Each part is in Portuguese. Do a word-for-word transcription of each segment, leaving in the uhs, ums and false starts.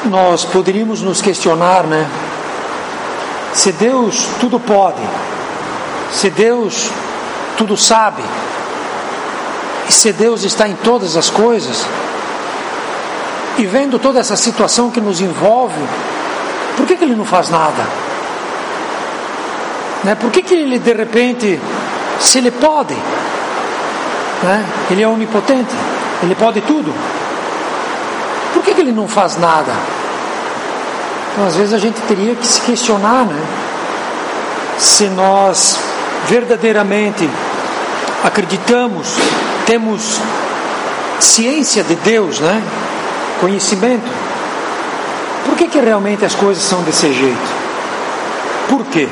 Nós poderíamos nos questionar, né? Se Deus tudo pode, se Deus tudo sabe, e se Deus está em todas as coisas, e vendo toda essa situação que nos envolve, por que que Ele não faz nada? Né? Por que que Ele de repente, se Ele pode, né? Ele é onipotente, Ele pode tudo, por que que Ele não faz nada? Então às vezes a gente teria que se questionar, né? Se nós verdadeiramente acreditamos, temos ciência de Deus, né? Conhecimento, por que que realmente as coisas são desse jeito? Por quê?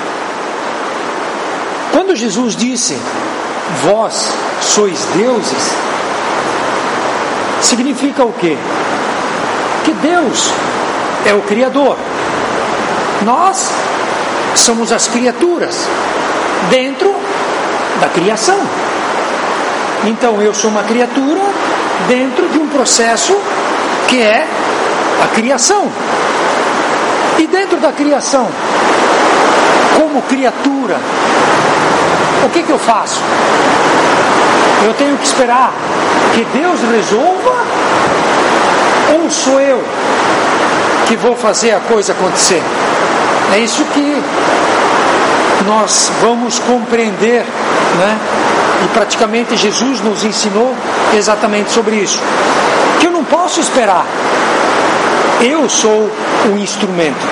Quando Jesus disse, vós sois deuses, significa o quê? Que Deus é o Criador, nós somos as criaturas dentro da criação. Então eu sou uma criatura dentro de um processo que é a criação. E dentro da criação, como criatura, o que que eu faço? Eu tenho que esperar que Deus resolva, ou sou eu que vou fazer a coisa acontecer? É isso que nós vamos compreender, né? E praticamente Jesus nos ensinou exatamente sobre isso. Que eu não posso esperar. Eu sou o instrumento.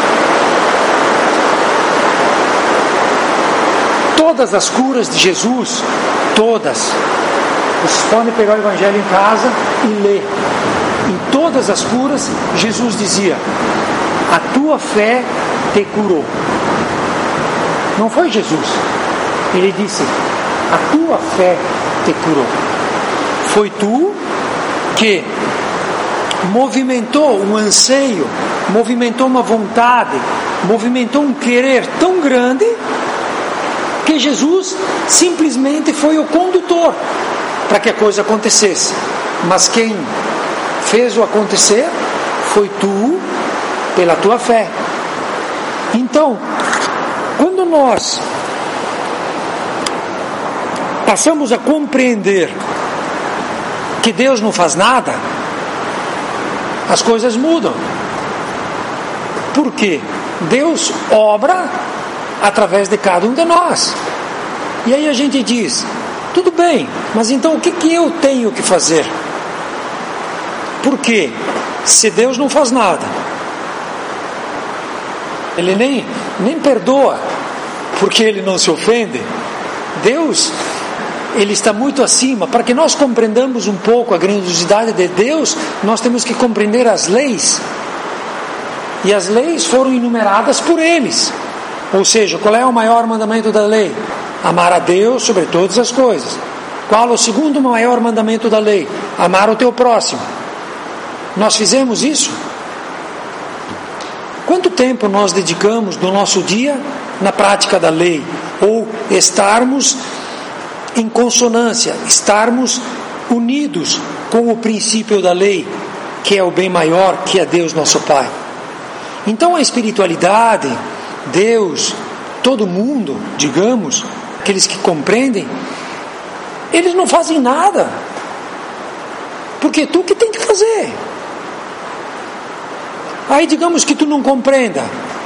Todas as curas de Jesus, todas, vocês podem pegar o Evangelho em casa e ler. Em todas as curas, Jesus dizia, a tua fé te curou. Não foi Jesus. Ele disse, a tua fé te curou. Foi tu que movimentou um anseio, movimentou uma vontade, movimentou um querer tão grande que Jesus simplesmente foi o condutor para que a coisa acontecesse. Mas quem fez o acontecer foi tu, pela tua fé. Então, quando nós passamos a compreender que Deus não faz nada, as coisas mudam. Por quê? Deus obra através de cada um de nós. E aí a gente diz, tudo bem, mas então o que que eu tenho que fazer? Por quê? Se Deus não faz nada, Ele nem, nem perdoa, porque Ele não se ofende. Deus, Ele está muito acima. Para que nós compreendamos um pouco a grandiosidade de Deus, nós temos que compreender as leis. E as leis foram enumeradas por eles. Ou seja, qual é o maior mandamento da lei? Amar a Deus sobre todas as coisas. Qual o segundo maior mandamento da lei? Amar o teu próximo. Nós fizemos isso? Quanto tempo nós dedicamos do nosso dia na prática da lei? Ou estarmos em consonância, estarmos unidos com o princípio da lei, que é o bem maior, que é Deus nosso Pai. Então a espiritualidade, Deus, todo mundo, digamos, aqueles que compreendem, eles não fazem nada, porque tu que tem que fazer. Aí digamos que tu não compreenda,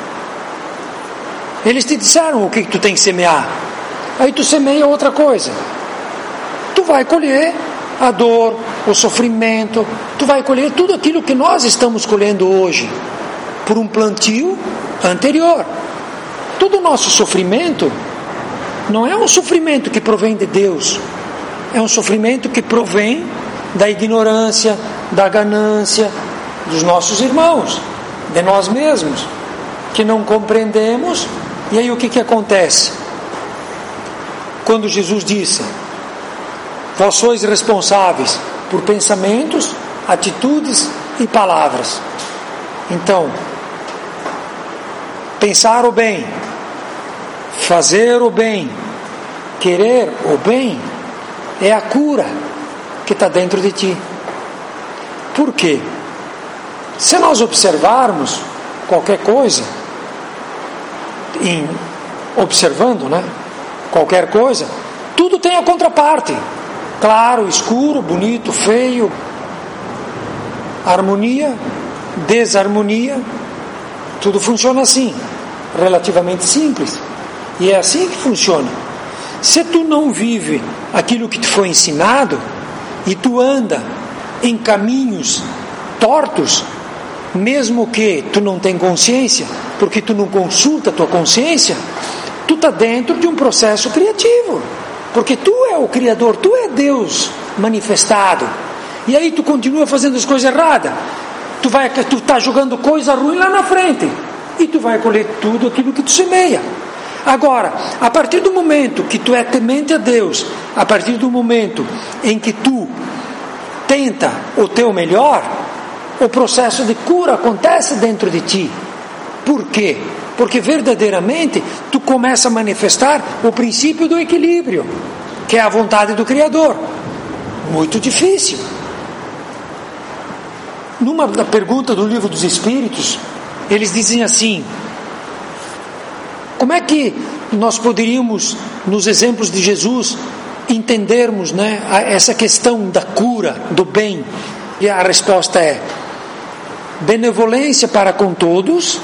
eles te disseram o que tu tem que semear, aí tu semeia outra coisa, tu vai colher a dor, o sofrimento, tu vai colher tudo aquilo que nós estamos colhendo hoje, por um plantio anterior. Todo o nosso sofrimento não é um sofrimento que provém de Deus, é um sofrimento que provém da ignorância, da ganância dos nossos irmãos, de nós mesmos, que não compreendemos. E aí o que que acontece? Quando Jesus disse, vós sois responsáveis por pensamentos, atitudes e palavras. Então, pensar o bem, fazer o bem, querer o bem, é a cura que está dentro de ti. Por quê? Se nós observarmos qualquer coisa, em, observando, né, qualquer coisa, tudo tem a contraparte. Claro, escuro, bonito, feio, harmonia, desarmonia, tudo funciona assim, relativamente simples. E é assim que funciona. Se tu não vive aquilo que te foi ensinado, e tu anda em caminhos tortos, mesmo que tu não tenha consciência, porque tu não consulta a tua consciência, tu está dentro de um processo criativo, porque tu é o Criador, tu é Deus manifestado, e aí tu continua fazendo as coisas erradas, tu vai, tu está jogando coisa ruim lá na frente, e tu vai colher tudo aquilo que tu semeia. Agora, a partir do momento que tu é temente a Deus, a partir do momento em que tu tenta o teu melhor, o processo de cura acontece dentro de ti. Por quê? Porque verdadeiramente tu começa a manifestar o princípio do equilíbrio, que é a vontade do Criador. Muito difícil. Numa pergunta do Livro dos Espíritos, eles dizem assim: como é que nós poderíamos, nos exemplos de Jesus, entendermos, né, essa questão da cura, do bem? E a resposta é: benevolência para com todos,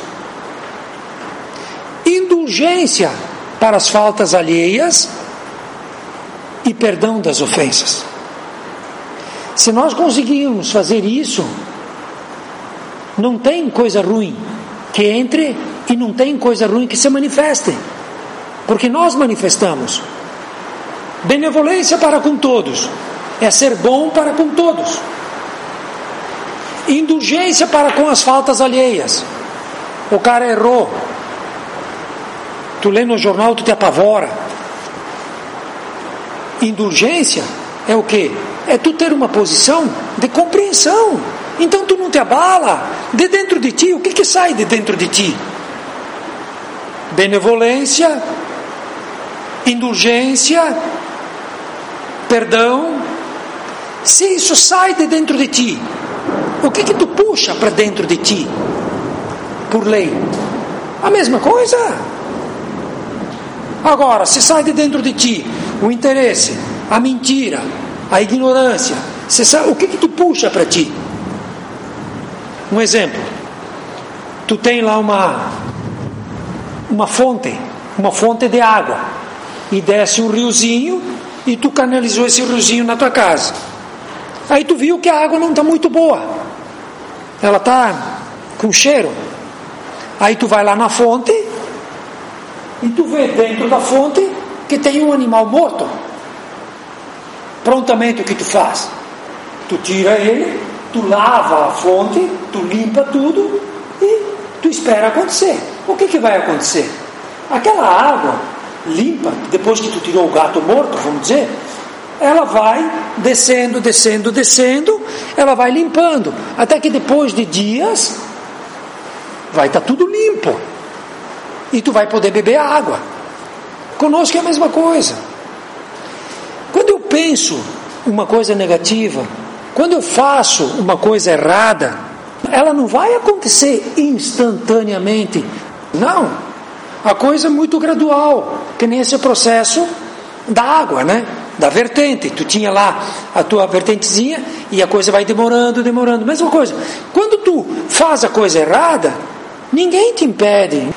indulgência para as faltas alheias e perdão das ofensas. Se nós conseguirmos fazer isso, não tem coisa ruim que entre e não tem coisa ruim que se manifeste, porque nós manifestamos. Benevolência para com todos é ser bom para com todos. Indulgência para com as faltas alheias. O cara errou, tu lê no jornal, tu te apavora. Indulgência é o quê? É tu ter uma posição de compreensão. Então tu não te abala. De dentro de ti, o que que sai de dentro de ti? Benevolência, indulgência, perdão. Se isso sai de dentro de ti, o que que tu puxa para dentro de ti? Por lei, a mesma coisa. Agora, se sai de dentro de ti o interesse, a mentira, a ignorância, se sai, o que que tu puxa para ti? Um exemplo: tu tem lá uma uma fonte, uma fonte de água, e desce um riozinho, e tu canalizou esse riozinho na tua casa. Aí tu viu que a água não está muito boa, ela está com cheiro. Aí tu vai lá na fonte e tu vê dentro da fonte que tem um animal morto. Prontamente o que tu faz? Tu tira ele, tu lava a fonte, tu limpa tudo e tu espera acontecer. O que que vai acontecer? Aquela água limpa, depois que tu tirou o gato morto, vamos dizer, ela vai descendo, descendo, descendo, ela vai limpando, até que depois de dias vai estar tudo limpo e tu vai poder beber a água. Conosco é a mesma coisa. Quando eu penso uma coisa negativa, quando eu faço uma coisa errada, ela não vai acontecer instantaneamente. Não, a coisa é muito gradual, que nem esse processo da água, né? Da vertente. Tu tinha lá a tua vertentezinha e a coisa vai demorando, demorando. Mesma coisa. Quando tu faz a coisa errada, ninguém te impede.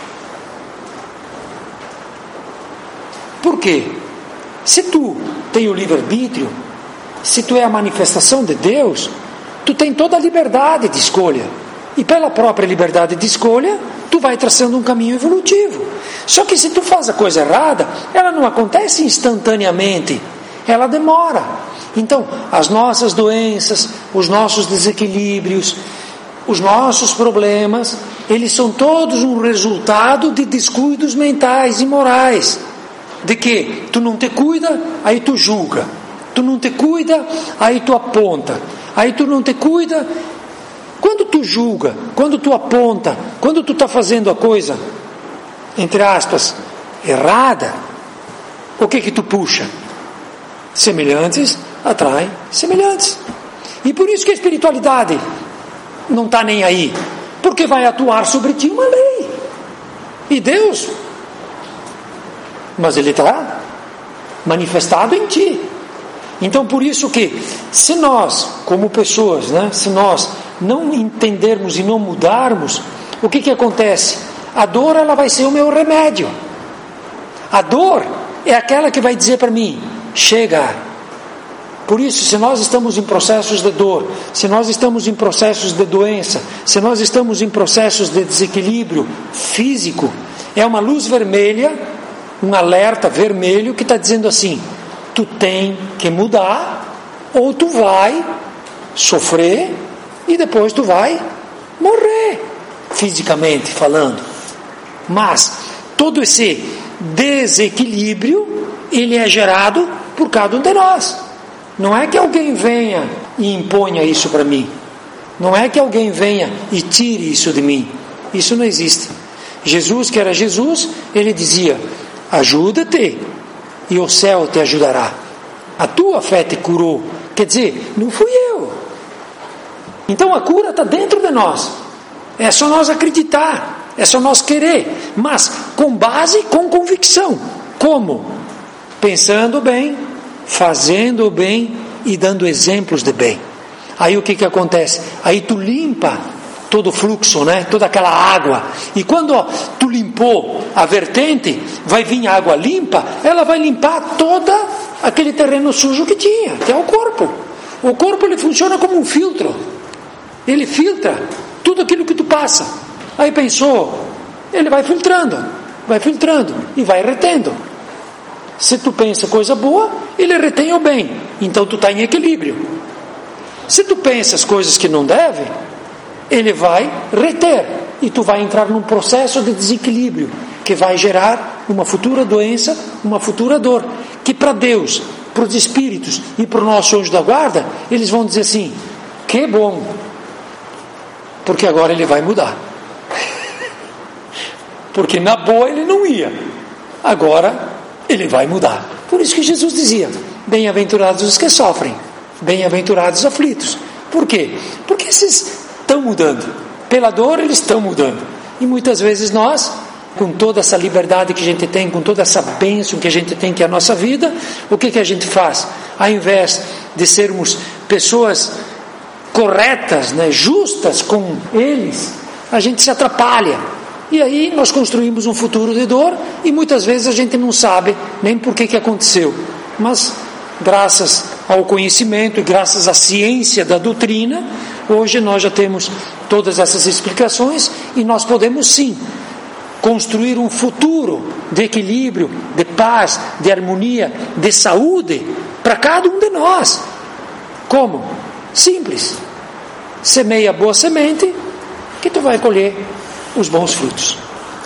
Por quê? Se tu tem o livre-arbítrio, se tu é a manifestação de Deus, tu tem toda a liberdade de escolha. E pela própria liberdade de escolha, tu vai traçando um caminho evolutivo. Só que se tu faz a coisa errada, ela não acontece instantaneamente, ela demora. Então, as nossas doenças, os nossos desequilíbrios, os nossos problemas, eles são todos um resultado de descuidos mentais e morais. De que tu não te cuida, aí tu julga. Tu não te cuida, aí tu aponta. Aí tu não te cuida. Quando tu julga, quando tu aponta, quando tu está fazendo a coisa, entre aspas, errada, o que que tu puxa? Semelhantes atraem semelhantes. E por isso que a espiritualidade não está nem aí? Porque vai atuar sobre ti uma lei. E Deus, mas Ele está manifestado em ti. Então, por isso que, se nós, como pessoas, né, se nós não entendermos e não mudarmos, o que que acontece? A dor, ela vai ser o meu remédio. A dor é aquela que vai dizer para mim, chega. Por isso, se nós estamos em processos de dor, se nós estamos em processos de doença, se nós estamos em processos de desequilíbrio físico, é uma luz vermelha, um alerta vermelho que está dizendo assim, tu tem que mudar, ou tu vai sofrer e depois tu vai morrer, fisicamente falando. Mas todo esse desequilíbrio, ele é gerado por cada um de nós. Não é que alguém venha e imponha isso para mim. Não é que alguém venha e tire isso de mim. Isso não existe. Jesus, que era Jesus, ele dizia, ajuda-te e o céu te ajudará. A tua fé te curou. Quer dizer, não fui eu. Então a cura está dentro de nós. É só nós acreditar, é só nós querer, mas com base, com convicção. Como? Pensando bem, fazendo o bem e dando exemplos de bem. Aí o que que acontece? Aí tu limpa todo o fluxo, né? Toda aquela água. E quando ó, tu limpou a vertente, vai vir água limpa, ela vai limpar todo aquele terreno sujo que tinha, que é o corpo. O corpo, ele funciona como um filtro. Ele filtra tudo aquilo que tu passa. Aí pensou, ele vai filtrando, vai filtrando e vai retendo. Se tu pensa coisa boa, ele retém o bem. Então tu está em equilíbrio. Se tu pensas coisas que não deve, ele vai reter. E tu vai entrar num processo de desequilíbrio que vai gerar uma futura doença, uma futura dor. Que para Deus, para os espíritos e para o nosso anjo da guarda, eles vão dizer assim, que bom, porque agora ele vai mudar. Porque na boa ele não ia. Agora ele vai mudar. Por isso que Jesus dizia, bem-aventurados os que sofrem, bem-aventurados os aflitos. Por quê? Porque esses estão mudando. Pela dor eles estão mudando. E muitas vezes nós, com toda essa liberdade que a gente tem, com toda essa bênção que a gente tem, que é a nossa vida, o que que a gente faz? Ao invés de sermos pessoas corretas, né, justas com eles, a gente se atrapalha. E aí nós construímos um futuro de dor e muitas vezes a gente não sabe nem por que que aconteceu. Mas graças ao conhecimento e graças à ciência da doutrina, hoje nós já temos todas essas explicações e nós podemos sim construir um futuro de equilíbrio, de paz, de harmonia, de saúde para cada um de nós. Como? Simples. Semeia boa semente que tu vai colher os bons frutos.